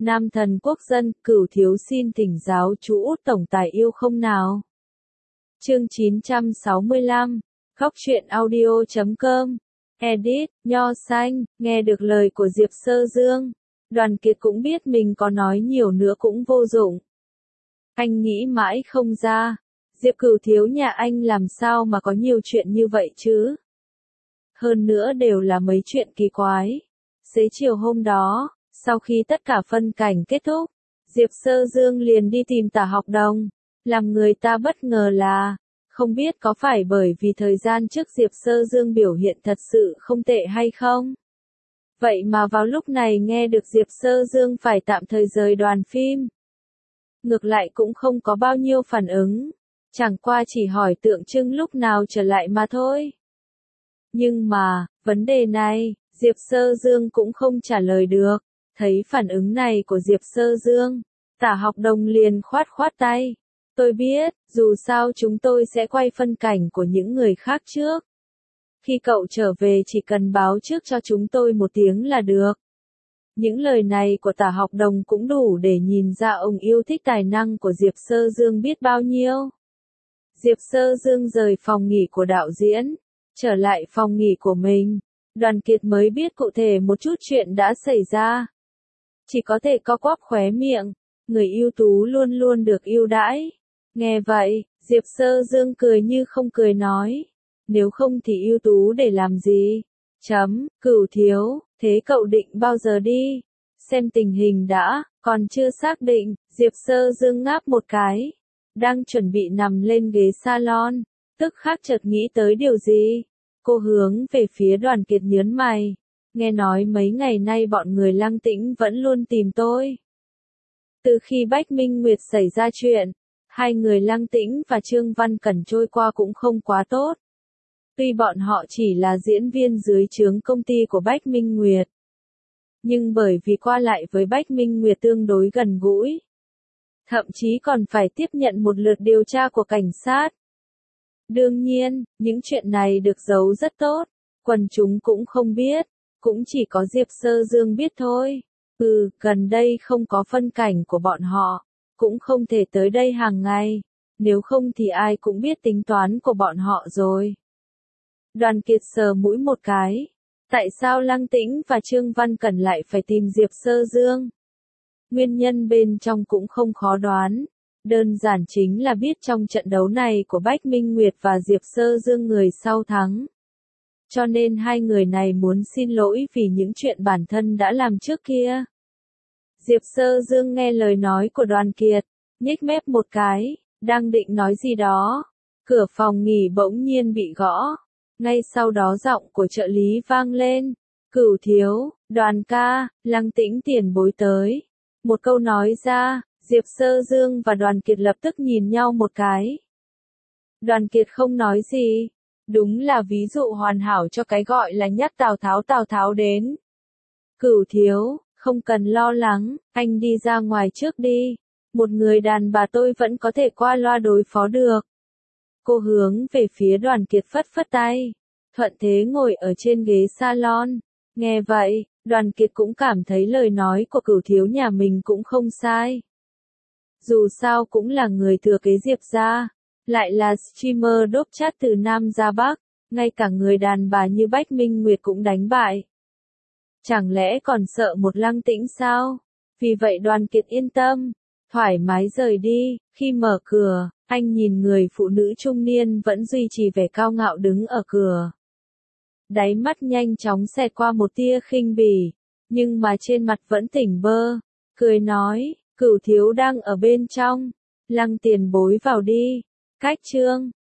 Nam thần quốc dân, Cửu thiếu xin thỉnh giáo chú Út tổng tài yêu không nào. Chương 965, Khóc truyện audio.com, Edit, Nho Xanh, nghe được lời của Diệp Sơ Dương. Đoàn Kiệt cũng biết mình có nói nhiều nữa cũng vô dụng. Anh nghĩ mãi không ra, Diệp Cửu thiếu nhà anh làm sao mà có nhiều chuyện như vậy chứ? Hơn nữa đều là mấy chuyện kỳ quái. Xế chiều hôm đó, sau khi tất cả phân cảnh kết thúc, Diệp Sơ Dương liền đi tìm Tả Học Đồng. Làm người ta bất ngờ là, không biết có phải bởi vì thời gian trước Diệp Sơ Dương biểu hiện thật sự không tệ hay không? Vậy mà vào lúc này nghe được Diệp Sơ Dương phải tạm thời rời đoàn phim. Ngược lại cũng không có bao nhiêu phản ứng, chẳng qua chỉ hỏi tượng trưng lúc nào trở lại mà thôi. Nhưng mà, vấn đề này, Diệp Sơ Dương cũng không trả lời được. Thấy phản ứng này của Diệp Sơ Dương, Tả Học Đồng liền khoát khoát tay. Tôi biết, dù sao chúng tôi sẽ quay phân cảnh của những người khác trước. Khi cậu trở về chỉ cần báo trước cho chúng tôi một tiếng là được. Những lời này của Tả Học Đồng cũng đủ để nhìn ra ông yêu thích tài năng của Diệp Sơ Dương biết bao nhiêu. Diệp Sơ Dương rời phòng nghỉ của đạo diễn, trở lại phòng nghỉ của mình. Đoàn Kiệt mới biết cụ thể một chút chuyện đã xảy ra. Chỉ có thể co quắp khóe miệng, người ưu tú luôn luôn được ưu đãi. Nghe vậy, Diệp Sơ Dương cười như không cười nói, nếu không thì ưu tú để làm gì? Cửu thiếu, thế cậu định bao giờ đi? Xem tình hình đã, còn chưa xác định. Diệp Sơ Dương ngáp một cái, đang chuẩn bị nằm lên ghế salon, tức khắc chợt nghĩ tới điều gì. Cô hướng về phía Đoàn Kiệt nhớn mày. Nghe nói mấy ngày nay bọn người Lăng Tĩnh vẫn luôn tìm tôi. Từ khi Bách Minh Nguyệt xảy ra chuyện, hai người Lăng Tĩnh và Trương Văn Cẩn trôi qua cũng không quá tốt. Tuy bọn họ chỉ là diễn viên dưới trướng công ty của Bách Minh Nguyệt, nhưng bởi vì qua lại với Bách Minh Nguyệt tương đối gần gũi, thậm chí còn phải tiếp nhận một lượt điều tra của cảnh sát. Đương nhiên, những chuyện này được giấu rất tốt, quần chúng cũng không biết, cũng chỉ có Diệp Sơ Dương biết thôi. Gần đây không có phân cảnh của bọn họ, cũng không thể tới đây hàng ngày, nếu không thì ai cũng biết tính toán của bọn họ rồi. Đoàn Kiệt sờ mũi một cái, tại sao Lăng Tĩnh và Trương Văn Cẩn lại phải tìm Diệp Sơ Dương? Nguyên nhân bên trong cũng không khó đoán. Đơn giản chính là biết trong trận đấu này của Bách Minh Nguyệt và Diệp Sơ Dương người sau thắng. Cho nên hai người này muốn xin lỗi vì những chuyện bản thân đã làm trước kia. Diệp Sơ Dương nghe lời nói của Đoàn Kiệt, nhếch mép một cái, đang định nói gì đó. Cửa phòng nghỉ bỗng nhiên bị gõ. Ngay sau đó giọng của trợ lý vang lên. Cửu thiếu, Đoàn ca, Lăng Tĩnh tiền bối tới. Một câu nói ra, Diệp Sơ Dương và Đoàn Kiệt lập tức nhìn nhau một cái. Đoàn Kiệt không nói gì. Đúng là ví dụ hoàn hảo cho cái gọi là nhắc Tào Tháo đến. Cửu thiếu, không cần lo lắng, anh đi ra ngoài trước đi. Một người đàn bà tôi vẫn có thể qua loa đối phó được. Cô hướng về phía Đoàn Kiệt phất phất tay. Thuận thế ngồi ở trên ghế salon. Nghe vậy, Đoàn Kiệt cũng cảm thấy lời nói của Cửu thiếu nhà mình cũng không sai. Dù sao cũng là người thừa kế Diệp gia, lại là streamer đốp chat từ Nam ra Bắc, ngay cả người đàn bà như Bách Minh Nguyệt cũng đánh bại. Chẳng lẽ còn sợ một Lăng Tĩnh sao? Vì vậy Đoàn Kiệt yên tâm, thoải mái rời đi. Khi mở cửa, anh nhìn người phụ nữ trung niên vẫn duy trì vẻ cao ngạo đứng ở cửa. Đáy mắt nhanh chóng xẹt qua một tia khinh bỉ, nhưng mà trên mặt vẫn tỉnh bơ, cười nói, Cửu thiếu đang ở bên trong, Lăng tiền bối vào đi. Cách Trương